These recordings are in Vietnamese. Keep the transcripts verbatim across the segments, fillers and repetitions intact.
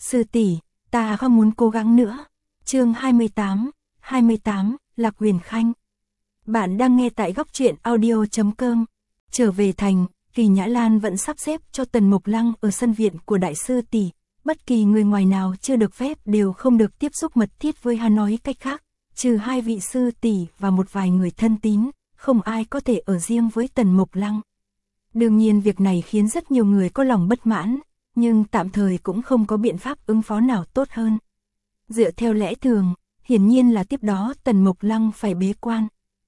Sư tỷ, ta không muốn cố gắng nữa. Chương hai mươi tám, hai mươi tám, Lạc Huyền Khanh. Bạn đang nghe tại góc truyện audio chấm com. Trở về thành, Kỳ Nhã Lan vẫn sắp xếp cho Tần Mộc Lăng ở sân viện của đại sư tỷ, bất kỳ người ngoài nào chưa được phép đều không được tiếp xúc mật thiết với hắn, nói cách khác, trừ hai vị sư tỷ và một vài người thân tín, không ai có thể ở riêng với Tần Mộc Lăng. Đương nhiên việc này khiến rất nhiều người có lòng bất mãn, nhưng tạm thời cũng không có biện pháp ứng phó nào tốt hơn. Dựa theo lẽ thường, hiển nhiên là tiếp đó Tần Mộc Lăng phải bế quan.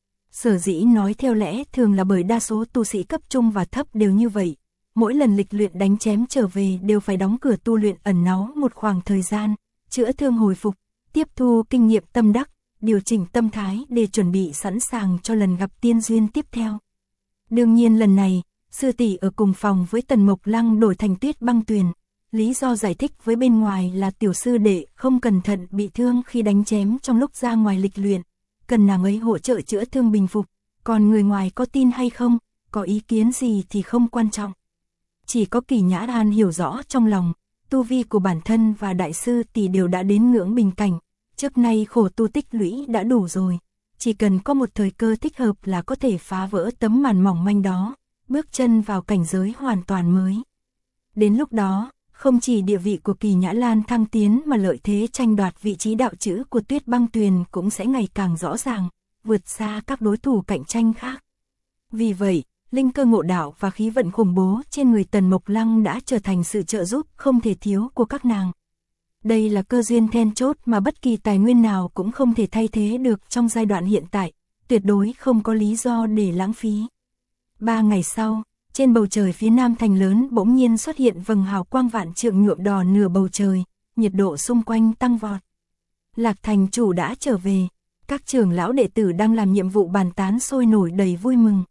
Sở dĩ nói theo lẽ thường là bởi đa số tu sĩ cấp trung và thấp đều như vậy. Mỗi lần lịch luyện đánh chém trở về đều phải đóng cửa tu luyện ẩn náu một khoảng thời gian, chữa thương hồi phục, tiếp thu kinh nghiệm tâm đắc, điều chỉnh tâm thái để chuẩn bị sẵn sàng cho lần gặp tiên duyên tiếp theo. Đương nhiên lần này, sư tỷ ở cùng phòng với Tần Mộc Lăng đổi thành Tuyết Băng Tuyền. Lý do giải thích với bên ngoài là tiểu sư đệ không cẩn thận bị thương khi đánh chém trong lúc ra ngoài lịch luyện, cần nàng ấy hỗ trợ chữa thương bình phục, còn người ngoài có tin hay không, có ý kiến gì thì không quan trọng. Chỉ có Kỳ Nhã Lan hiểu rõ trong lòng, tu vi của bản thân và đại sư tỷ đều đã đến ngưỡng bình cảnh, trước nay khổ tu tích lũy đã đủ rồi, chỉ cần có một thời cơ thích hợp là có thể phá vỡ tấm màn mỏng manh đó, bước chân vào cảnh giới hoàn toàn mới. Đến lúc đó, không chỉ địa vị của Kỳ Nhã Lan thăng tiến mà lợi thế tranh đoạt vị trí đạo chữ của Tuyết Băng Tuyền cũng sẽ ngày càng rõ ràng, vượt xa các đối thủ cạnh tranh khác. Vì vậy, linh cơ ngộ đạo và khí vận khủng bố trên người Tần Mộc Lăng đã trở thành sự trợ giúp không thể thiếu của các nàng. Đây là cơ duyên then chốt mà bất kỳ tài nguyên nào cũng không thể thay thế được trong giai đoạn hiện tại, tuyệt đối không có lý do để lãng phí. Ba ngày sau, trên bầu trời phía nam thành lớn bỗng nhiên xuất hiện vầng hào quang vạn trượng nhuộm đỏ nửa bầu trời, nhiệt độ xung quanh tăng vọt. Lạc thành chủ đã trở về, các trưởng lão đệ tử đang làm nhiệm vụ bàn tán sôi nổi đầy vui mừng.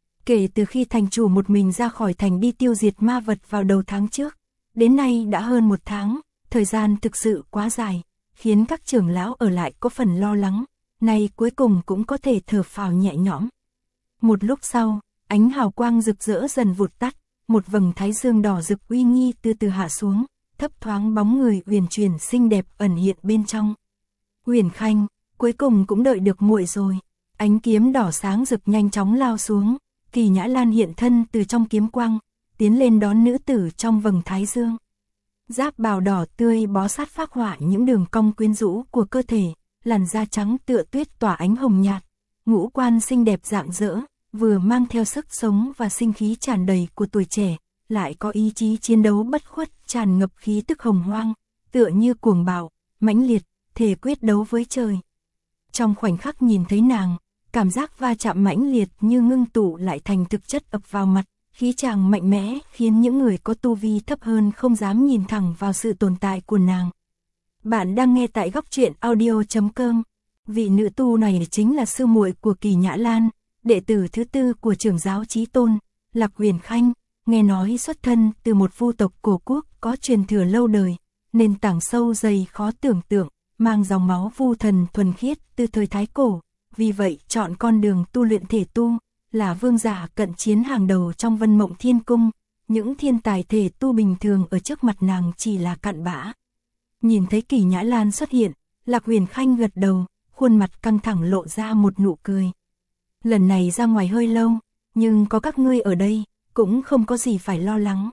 Kể từ khi thành chủ một mình ra khỏi thành đi tiêu diệt ma vật vào đầu tháng trước, đến nay đã hơn một tháng, thời gian thực sự quá dài, khiến các trưởng lão ở lại có phần lo lắng, nay cuối cùng cũng có thể thở phào nhẹ nhõm. Một lúc sau, ánh hào quang rực rỡ dần vụt tắt, một vầng thái dương đỏ rực uy nghi từ từ hạ xuống, thấp thoáng bóng người uyển chuyển xinh đẹp ẩn hiện bên trong. Huyền Khanh, cuối cùng cũng đợi được muội rồi. Ánh kiếm đỏ sáng rực nhanh chóng lao xuống, Kỳ Nhã Lan hiện thân từ trong kiếm quang, tiến lên đón nữ tử trong vầng thái dương. Giáp bào đỏ tươi bó sát phác họa những đường cong quyến rũ của cơ thể, làn da trắng tựa tuyết tỏa ánh hồng nhạt, ngũ quan xinh đẹp rạng rỡ, vừa mang theo sức sống và sinh khí tràn đầy của tuổi trẻ, lại có ý chí chiến đấu bất khuất tràn ngập khí tức hồng hoang, tựa như cuồng bạo, mãnh liệt, thể quyết đấu với trời. Trong khoảnh khắc nhìn thấy nàng, cảm giác va chạm mãnh liệt như ngưng tụ lại thành thực chất ập vào mặt, khí tràng mạnh mẽ khiến những người có tu vi thấp hơn không dám nhìn thẳng vào sự tồn tại của nàng. Bạn đang nghe tại góc truyện audio chấm com. Vị nữ tu này chính là sư muội của Kỳ Nhã Lan, đệ tử thứ tư của trưởng giáo Chí Tôn, Lạc Huyền Khanh, nghe nói xuất thân từ một vu tộc cổ quốc có truyền thừa lâu đời, nền tảng sâu dày khó tưởng tượng, mang dòng máu vu thần thuần khiết từ thời Thái Cổ, vì vậy chọn con đường tu luyện thể tu, là vương giả cận chiến hàng đầu trong Vân Mộng Thiên Cung, những thiên tài thể tu bình thường ở trước mặt nàng chỉ là cặn bã. Nhìn thấy Kỳ Nhã Lan xuất hiện, Lạc Huyền Khanh gật đầu, khuôn mặt căng thẳng lộ ra một nụ cười. Lần này ra ngoài hơi lâu, nhưng có các ngươi ở đây, cũng không có gì phải lo lắng.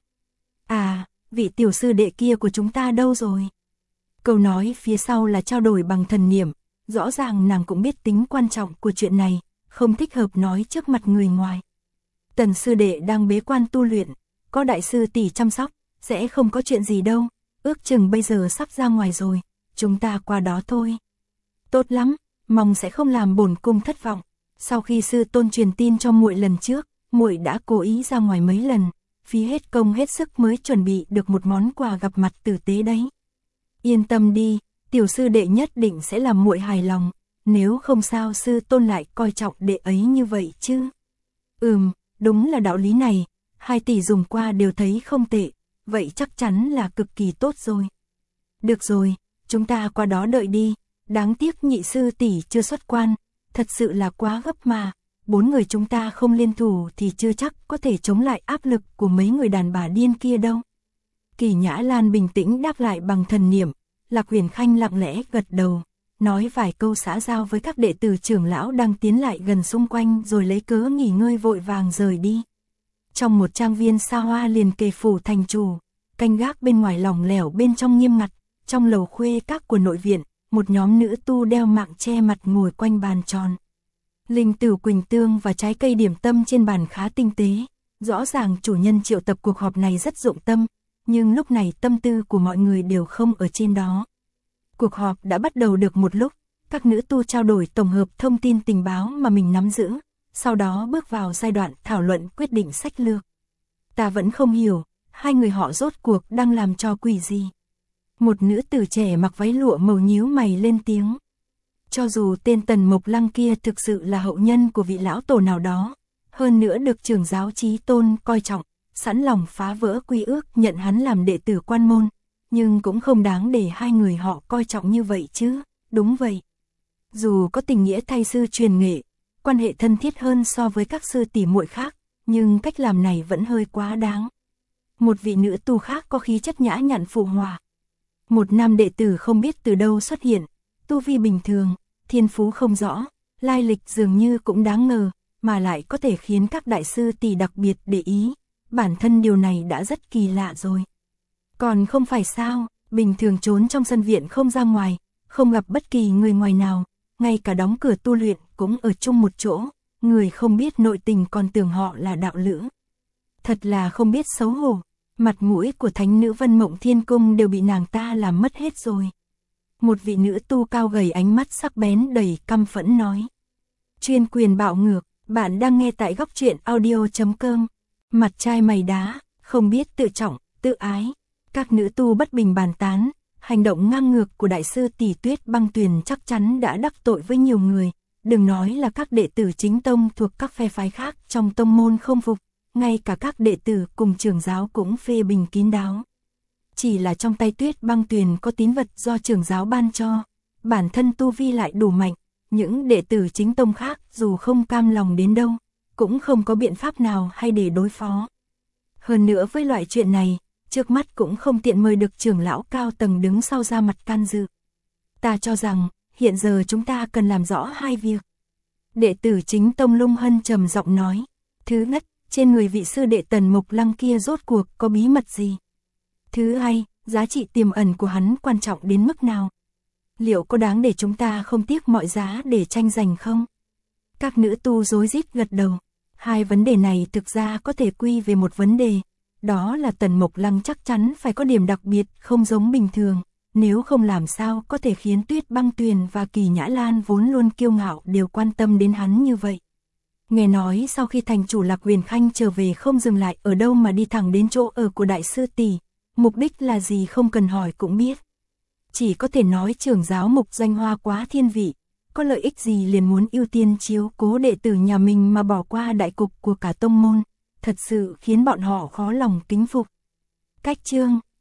À, vị tiểu sư đệ kia của chúng ta đâu rồi? Câu nói phía sau là trao đổi bằng thần niệm, rõ ràng nàng cũng biết tính quan trọng của chuyện này, không thích hợp nói trước mặt người ngoài. Tần sư đệ đang bế quan tu luyện, có đại sư tỷ chăm sóc, sẽ không có chuyện gì đâu, ước chừng bây giờ sắp ra ngoài rồi, chúng ta qua đó thôi. Tốt lắm, mong sẽ không làm bổn cung thất vọng. Sau khi sư tôn truyền tin cho muội lần trước, muội đã cố ý ra ngoài mấy lần, phí hết công hết sức mới chuẩn bị được một món quà gặp mặt tử tế đấy. Yên tâm đi, tiểu sư đệ nhất định sẽ làm muội hài lòng, nếu không sao sư tôn lại coi trọng đệ ấy như vậy chứ. Ừm, đúng là đạo lý này, hai tỷ dùng qua đều thấy không tệ, vậy chắc chắn là cực kỳ tốt rồi. Được rồi, chúng ta qua đó đợi đi, đáng tiếc nhị sư tỷ chưa xuất quan, thật sự là quá gấp mà, bốn người chúng ta không liên thủ thì chưa chắc có thể chống lại áp lực của mấy người đàn bà điên kia đâu. Kỳ Nhã Lan bình tĩnh đáp lại bằng thần niệm, Lạc Huyền Khanh lặng lẽ gật đầu, nói vài câu xã giao với các đệ tử trưởng lão đang tiến lại gần xung quanh rồi lấy cớ nghỉ ngơi vội vàng rời đi. Trong một trang viên xa hoa liền kề phủ thành chủ, canh gác bên ngoài lỏng lẻo bên trong nghiêm ngặt, trong lầu khuê các của nội viện, một nhóm nữ tu đeo mạng che mặt ngồi quanh bàn tròn. Linh tử quỳnh tương và trái cây điểm tâm trên bàn khá tinh tế, rõ ràng chủ nhân triệu tập cuộc họp này rất dụng tâm, nhưng lúc này tâm tư của mọi người đều không ở trên đó. Cuộc họp đã bắt đầu được một lúc, các nữ tu trao đổi tổng hợp thông tin tình báo mà mình nắm giữ, sau đó bước vào giai đoạn thảo luận quyết định sách lược. Ta vẫn không hiểu, hai người họ rốt cuộc đang làm trò quỷ gì. Một nữ tử trẻ mặc váy lụa màu nhíu mày lên tiếng. Cho dù tên Tần Mộc Lăng kia thực sự là hậu nhân của vị lão tổ nào đó, hơn nữa được trưởng giáo Chí Tôn coi trọng, sẵn lòng phá vỡ quy ước nhận hắn làm đệ tử quan môn, nhưng cũng không đáng để hai người họ coi trọng như vậy chứ, đúng vậy. Dù có tình nghĩa thay sư truyền nghệ, quan hệ thân thiết hơn so với các sư tỷ muội khác, nhưng cách làm này vẫn hơi quá đáng. Một vị nữ tu khác có khí chất nhã nhặn phụ hòa. Một nam đệ tử không biết từ đâu xuất hiện, tu vi bình thường, thiên phú không rõ, lai lịch dường như cũng đáng ngờ, mà lại có thể khiến các đại sư tỷ đặc biệt để ý, bản thân điều này đã rất kỳ lạ rồi. Còn không phải sao, bình thường trốn trong sân viện không ra ngoài, không gặp bất kỳ người ngoài nào, ngay cả đóng cửa tu luyện cũng ở chung một chỗ, người không biết nội tình còn tưởng họ là đạo lữ. Thật là không biết xấu hổ, mặt mũi của thánh nữ Vân Mộng Thiên Cung đều bị nàng ta làm mất hết rồi. Một vị nữ tu cao gầy ánh mắt sắc bén đầy căm phẫn nói. Chuyên quyền bạo ngược, bạn đang nghe tại góc truyện audio chấm com. Mặt trai mày đá, không biết tự trọng, tự ái. Các nữ tu bất bình bàn tán, hành động ngang ngược của đại sư Tỷ Tuyết Băng Tuyền chắc chắn đã đắc tội với nhiều người. Đừng nói là các đệ tử chính tông thuộc các phe phái khác trong tông môn không phục, ngay cả các đệ tử cùng trưởng giáo cũng phê bình kín đáo. Chỉ là trong tay Tuyết Băng Tuyền có tín vật do trưởng giáo ban cho, bản thân tu vi lại đủ mạnh, những đệ tử chính tông khác dù không cam lòng đến đâu, cũng không có biện pháp nào hay để đối phó. Hơn nữa với loại chuyện này, trước mắt cũng không tiện mời được trưởng lão cao tầng đứng sau ra mặt can dự. Ta cho rằng, hiện giờ chúng ta cần làm rõ hai việc. Đệ tử chính tông Lung Hân trầm giọng nói. Thứ nhất, trên người vị sư đệ Tần Mộc Lăng kia rốt cuộc có bí mật gì? Thứ hai, giá trị tiềm ẩn của hắn quan trọng đến mức nào? Liệu có đáng để chúng ta không tiếc mọi giá để tranh giành không? Các nữ tu rối rít gật đầu. Hai vấn đề này thực ra có thể quy về một vấn đề. Đó là Tần Mộc Lăng chắc chắn phải có điểm đặc biệt không giống bình thường. Nếu không làm sao có thể khiến Tuyết Băng Tuyền và Kỳ Nhã Lan vốn luôn kiêu ngạo đều quan tâm đến hắn như vậy. Nghe nói sau khi thành chủ Lạc Huyền Khanh trở về không dừng lại ở đâu mà đi thẳng đến chỗ ở của đại sư tỷ, mục đích là gì không cần hỏi cũng biết. Chỉ có thể nói trưởng giáo Mục Danh Hoa quá thiên vị, có lợi ích gì liền muốn ưu tiên chiếu cố đệ tử nhà mình mà bỏ qua đại cục của cả tông môn, thật sự khiến bọn họ khó lòng kính phục. Cách chương